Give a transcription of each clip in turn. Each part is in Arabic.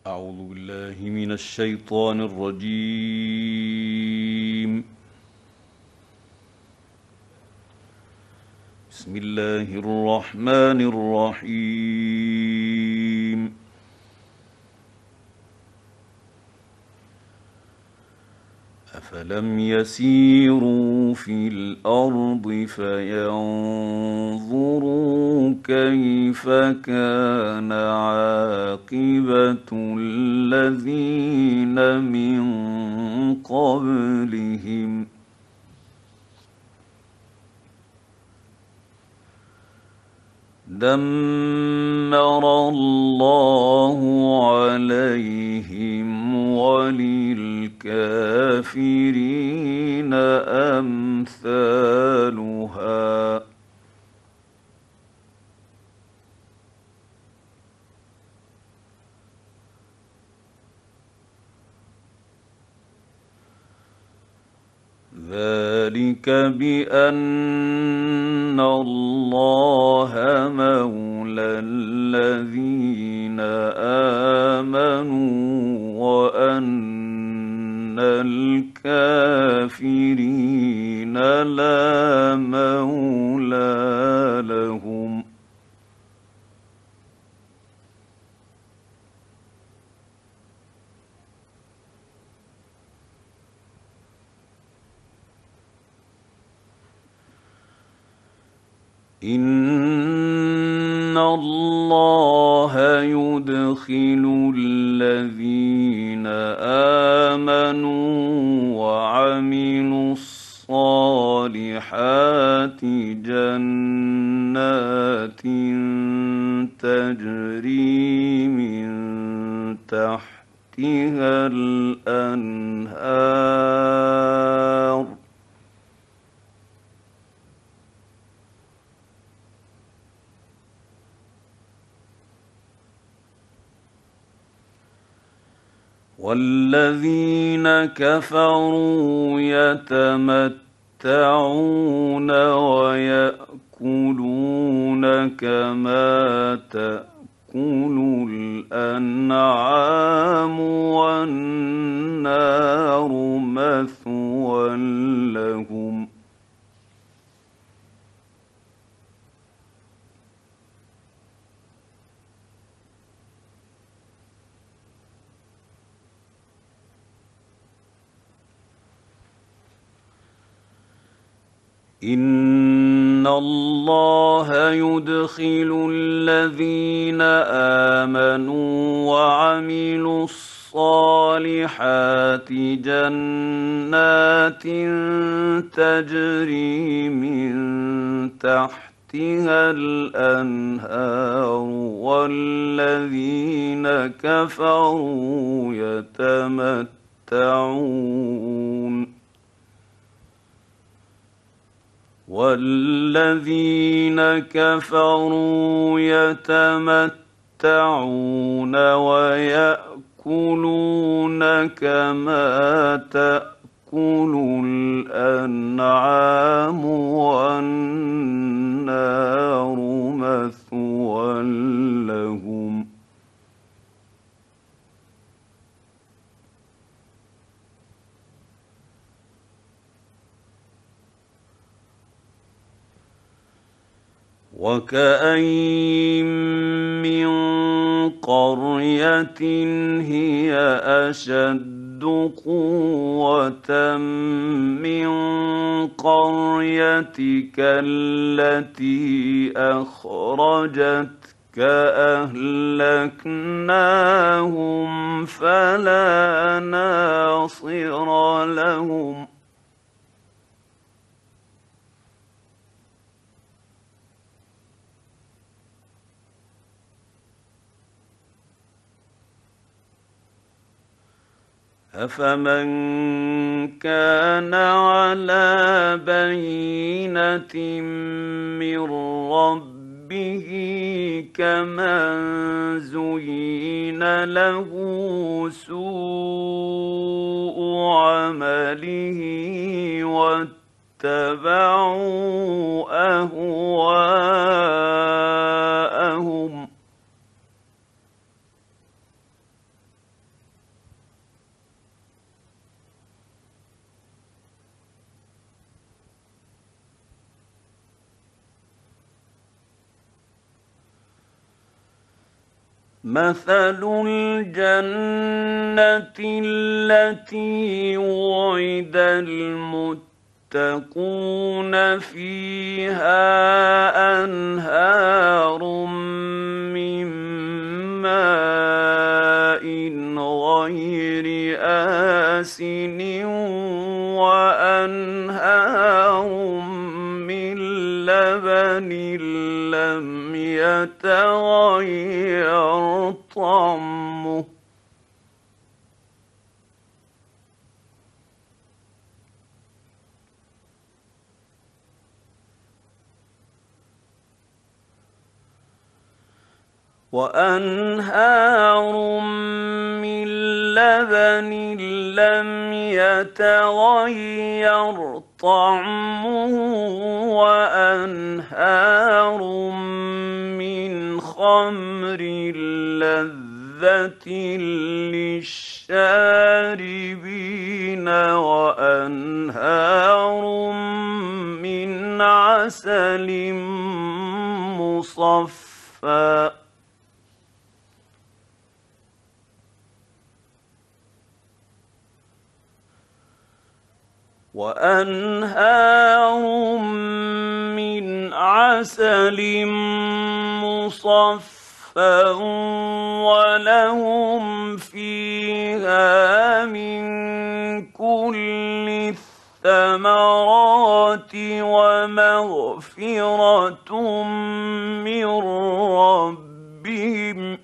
أعوذ بالله من الشيطان الرجيم. بسم الله الرحمن الرحيم. أفلم يسيروا في الأرض فينظروا كيف كان عاقبة الذين من قبلهم دمر الله عليهم وللكافرين أمثالها ذلك بأن الله مولى الذين آمنوا وأن الكافرين لا مولى لهم. إن الله يدخل الذين آمنوا وعملوا الصالحات جنات تجري من تحتها الأنهار والذين كفروا يتمتعون ويأكلون كما تأكل الأنعام والنار مثوى لهم. إن الله يدخل الذين آمنوا وعملوا الصالحات جنات تجري من تحتها الأنهار والذين كفروا يتمتعون ويأكلون كما تأكل الأنعام والنار مثوى لهم. وكأين من قرية هي أشد قوة من قريتك التي أخرجتك أهلكناهم فلا ناصر لهم. أفمن كان على بينة من ربه كمن زين له سوء عمله واتبعوا أهواءهم مثل الجنة التي وعد المتقون فيها أنهار من ماء غير آسن وأنهار من لبن لم يتغير طعمه وأنهار من لبن لم يتغير طعمه وأنهار من خمر لذة للشاربين وأنهار من عسل مصفى وأنهار من عسل مصفى ولهم فيها من كل الثمرات ومغفرة من ربهم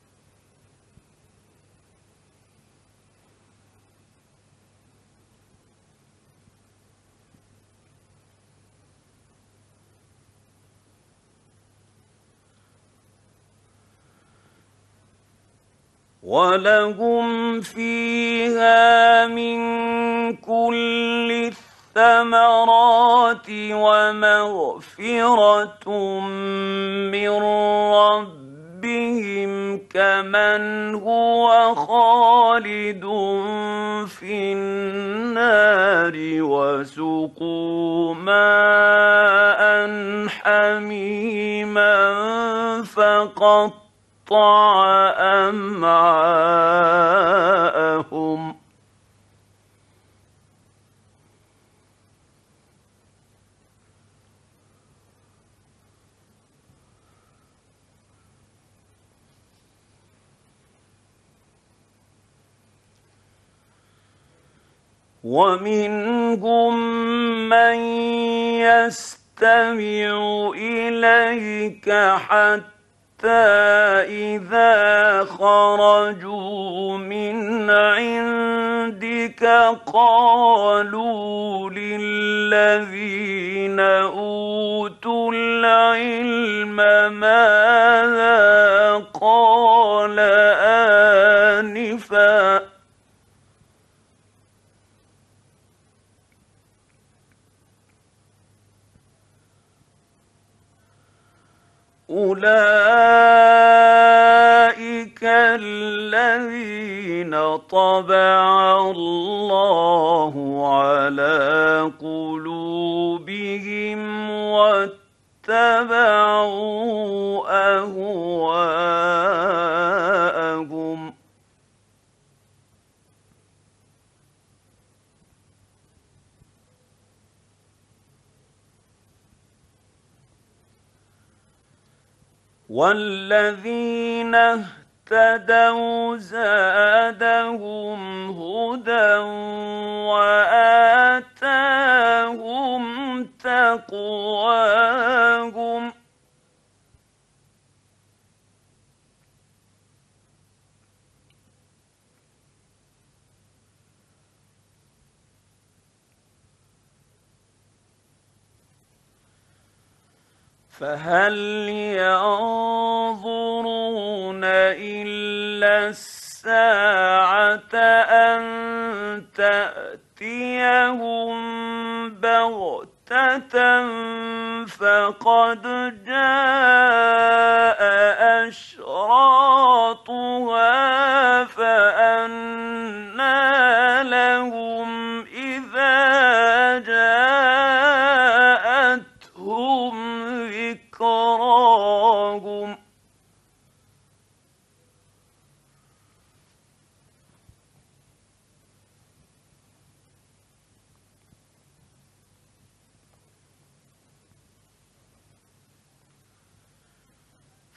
ولهم فيها من كل الثمرات ومغفرة من ربهم كمن هو خالد في النار وسقوا ماء حميما فقط أمعاءهم ومنهم من يستمع إليك حتى إذا خرجوا من عندك قالوا للذين أوتوا العلم ماذا قال آنفا أولئك الذين طبع الله على قلوبهم واتبعوا أهواءهم والذين اهتدوا زادهم هدى وآتاهم تقواهم فهل ينظرون إلا الساعة أن تأتيهم بغتة فقد جاء أشراطها فأنى لهم إذا جاءتهم ذكراهم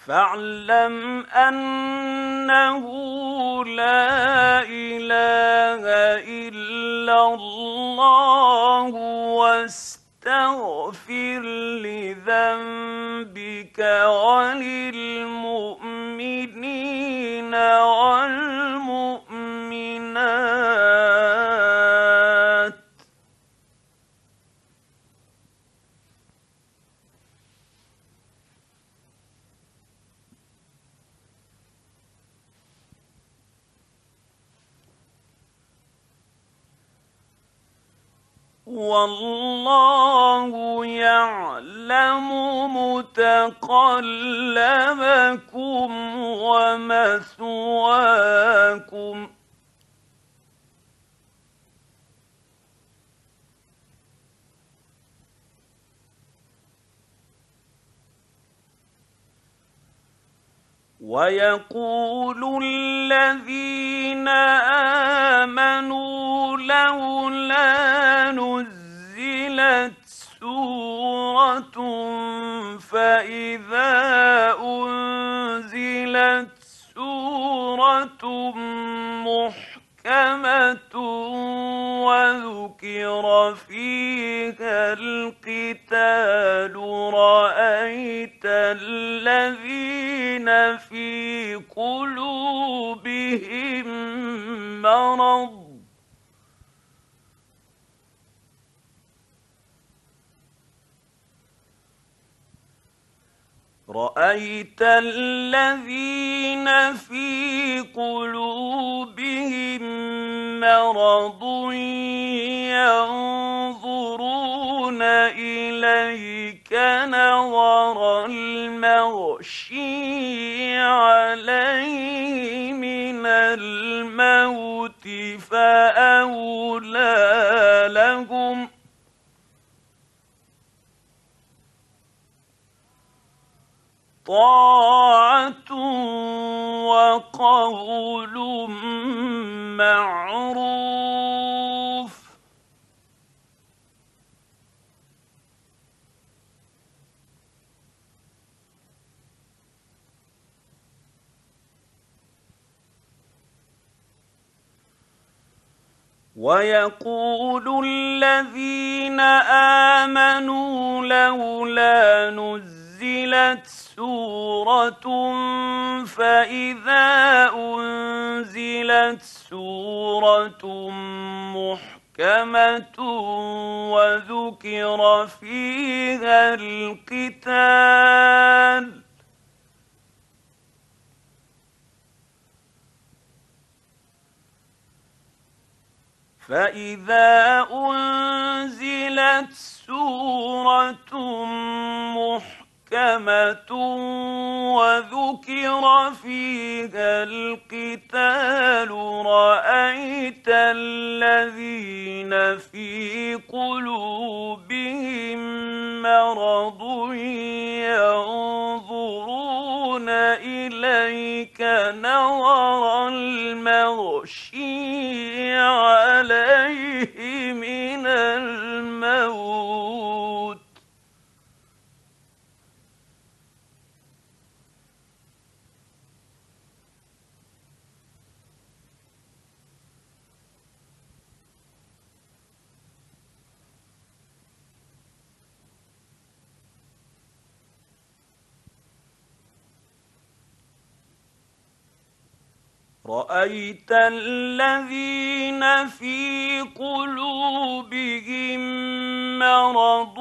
فاعلم أنه لا إله إلا الله واستغفر لذنبك وللمؤمنين والمؤمنات. والله يعلم متقلبكم ومثواكم. ويقول الذين آمنوا لولا نزلت سورة فإذا أنزلت سورة محكمة وذكر فيها القتال رأيت الذين في قلوبهم مرض رأيت الذين في قلوبهم مرض ينظرون إليك نظر المغشي عليه من الموت فأولى لهم طاعة وقول معروف. ويقول الذين آمنوا لولا نزلت سورة فإذا أنزلت سورة محكمة وذكر فيها القتال فإذا أنزلت سورة محكمة وذكر فيها القتال رأيت الذين في قلوبهم مرض ينظرون إليك نظر المغشي عليه من الموت رأيت الذين في قلوبهم مرض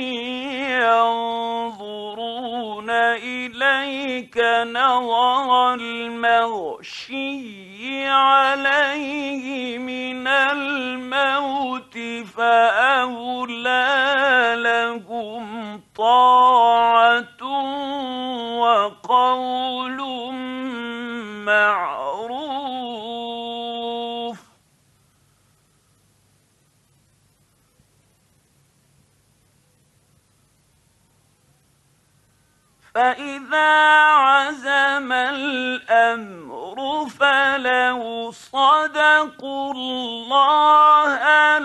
ينظرون إليك نظر المغشي عليه من الموت فأولى لهم طاعة وقول معروف. فإذا عزم الأمر فلو صدقوا الله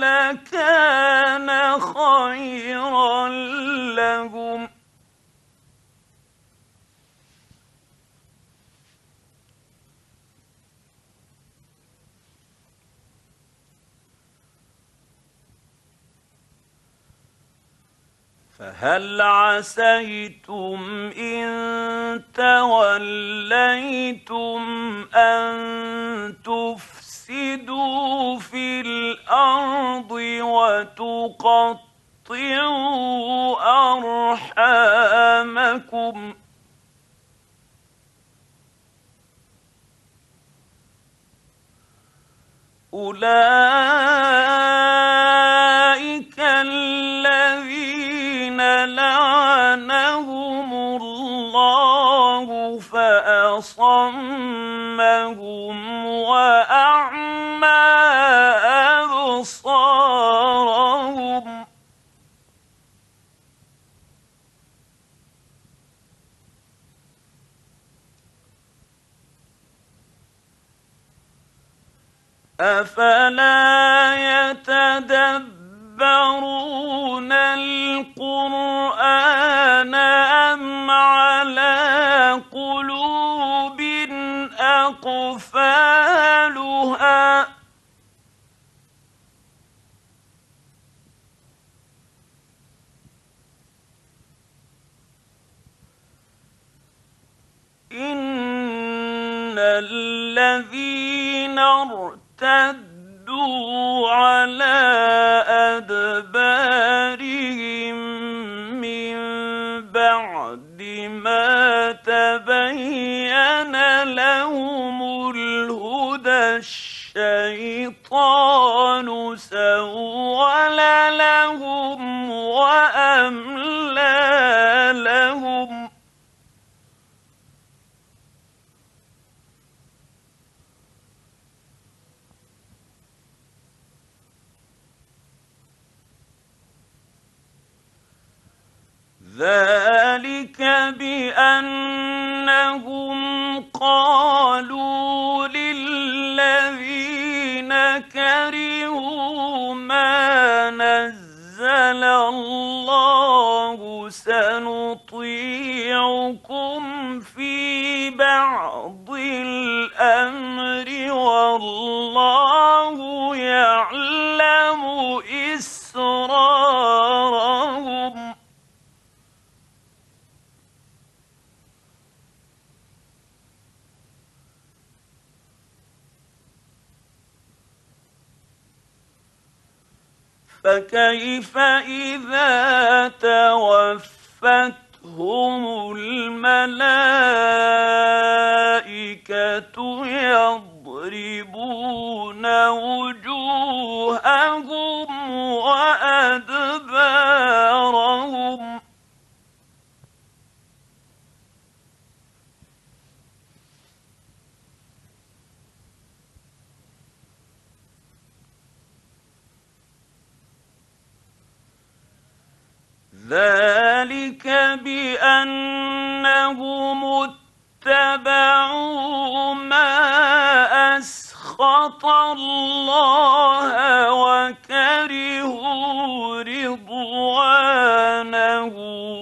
لكان خيرا لهم فهل عسيتم إن توليتم أن تفسدوا في الأرض وتقطعوا أرحامكم أولئك الذين لعنهم الله فأصمهم وأعمى أبصارهم أفلا يتدبرون القرآن أم على قلوب أقفالها إن الذين ارتدوا على أدبارهم من بعد ما تبين لهم الهدى الشيطان سول لهم وأملى لهم ذلك بأنهم قالوا للذين كرهوا ما نزل الله سنطيعكم في بعض الأمر والله يعلم إسرارهم فكيف إذا توفتهم الملائكة يضربون وجوههم وأدبارهم ذلك بأنهم اتبعوا ما أسخط الله وكرهوا رضوانه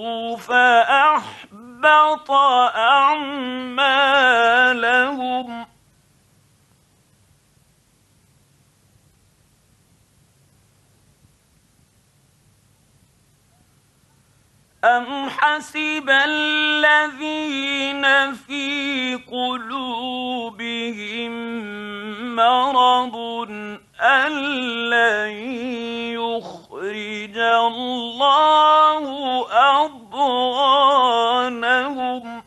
فأحبط أعمالهم أم حسب الذين في قلوبهم مرض أن لن يخرج الله أضغانهم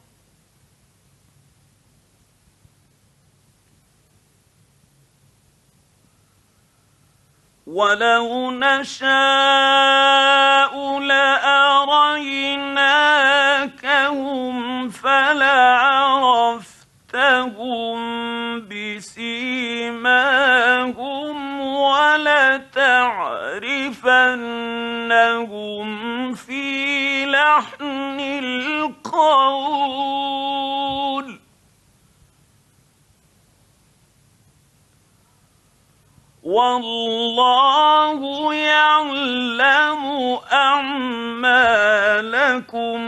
ولو نشاء لأريناكهم فلعرفتهم بسيماهم ولتعرفنهم في لحن القول والله يعلم أعمالكم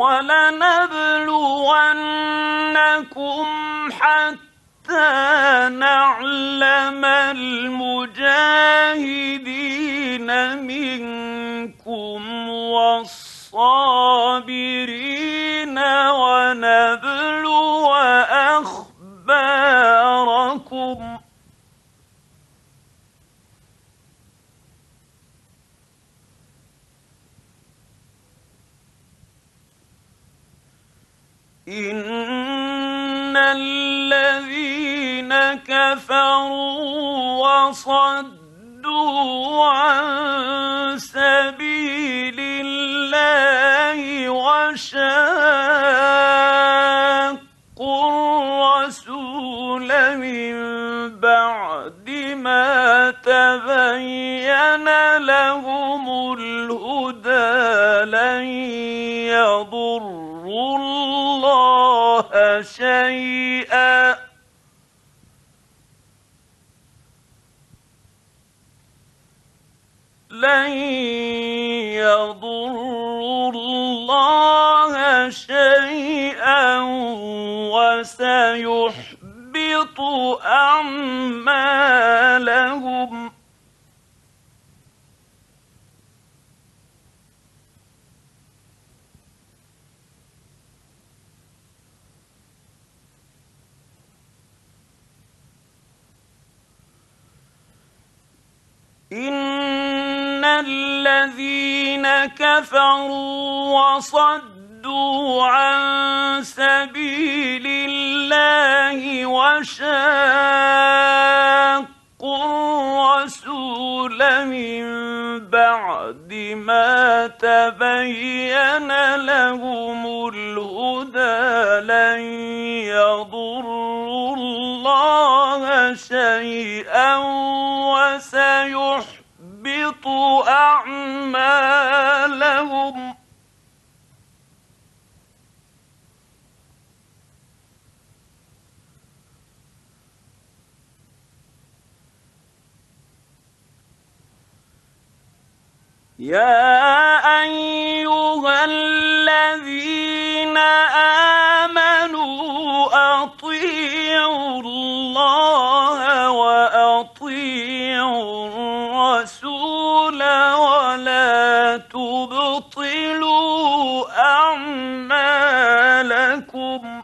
وَلَنَبْلُوَنَّكُمْ حَتَّى نَعْلَمَ الْمُجَاهِدِينَ مِنكُمْ وَالصَّابِرِينَ وَنَبْلُوَ أَخْبَارَكُمْ ۚ إِنَّ الَّذِينَ كَفَرُوا وَصَدُّوا عَن سَبِيلِ اللَّهِ وَشَاقُّوا الرَّسُولَ مِن بَعْدِ مَا تَبَيَّنَ لَهُمُ الْهُدَىٰ لَن يَضُرُّوا اللَّهَ شَيْئًا وَسَيُحْبِطُ أَعْمَالَهُمْ ۚ إِنَّ الَّذِينَ كَفَروا وَصَدُّوا عَن سَبِيلِ اللَّهِ وَشَاقُّوا الرَّسُولَ مِن بَعْدِ مَا تَبَيَّنَ لَهُمُ الْهُدَىٰ لَن يَضُرُّوا اللَّهَ شَيْئًا وَسَيُحْبِطُ أَعْمَالَهُمْ ۚ يَا أَيُّهَا الَّذِينَ آمَنُوا أَطِيعُوا اللَّهَ وَأَطِيعُوا الرَّسُولَ وَلَا تُبْطِلُوا أَعْمَالَكُمْ ۚ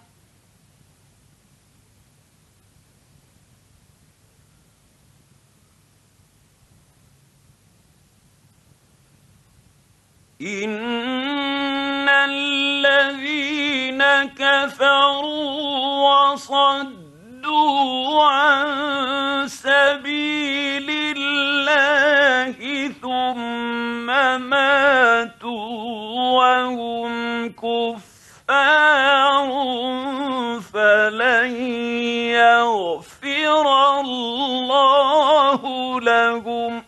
إِنَّ الَّذِينَ كَفَروا وَصَدُّوا عَن سَبِيلِ اللَّهِ ثُمَّ مَاتُوا وَهُمْ كُفَّارٌ فَلَن يَغْفِرَ اللَّهُ لَهُمْ ۚ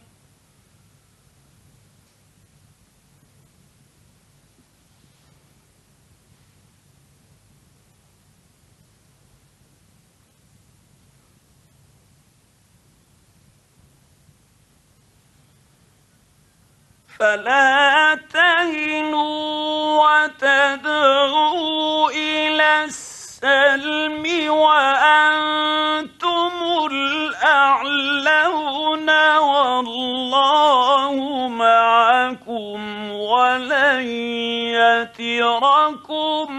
فَلَا تَهِنُوا وَتَدْعُوا إِلَى السَّلْمِ وَأَنتُمُ الْأَعْلَوْنَ وَاللَّهُ مَعَكُمْ وَلَن يَتِرَكُمْ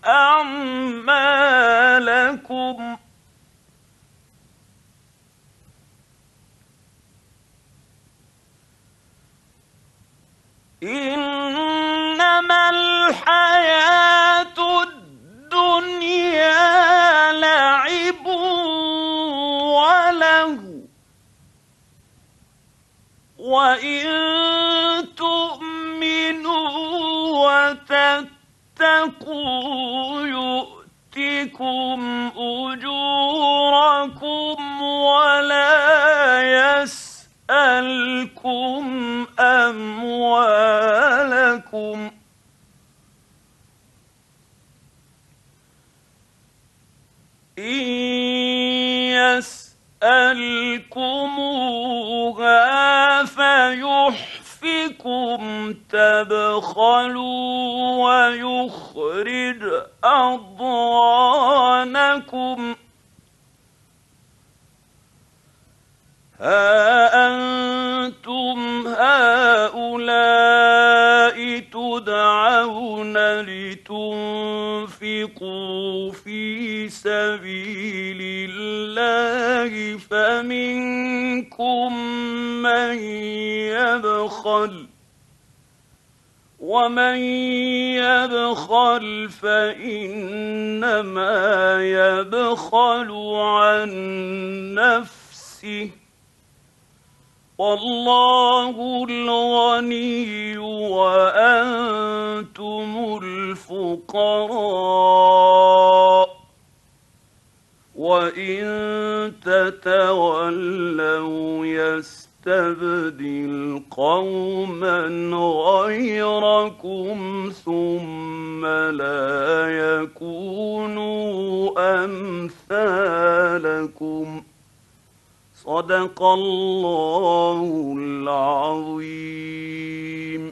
أَعْمَالَكُمْ ۚ إِنَّمَا الْحَيَاةُ الدُّنْيَا لَعِبٌ وَلَهْوٌ ۚ وَإِن تُؤْمِنُوا وَتَتَّقُوا يُؤْتِكُمْ أُجُورَكُمْ وَلَا يَسْأَلْكُمْ أَمْوَالَكُمْ ۖ إِن يَسْأَلْكُمُوهَا فَيُحْفِكُمْ تَبْخَلُوا وَيُخْرِجْ يخرج أضغانكم ها أنتم هؤلاء تدعون لتنفقوا في سبيل الله فمنكم من يبخل ومن يبخل فإنما يبخل عن نفسه والله الغني وأنتم الفقراء وإن تتولوا يستبدل قوما غيركم ثم لا يكونوا أمثالكم. صدق الله العظيم.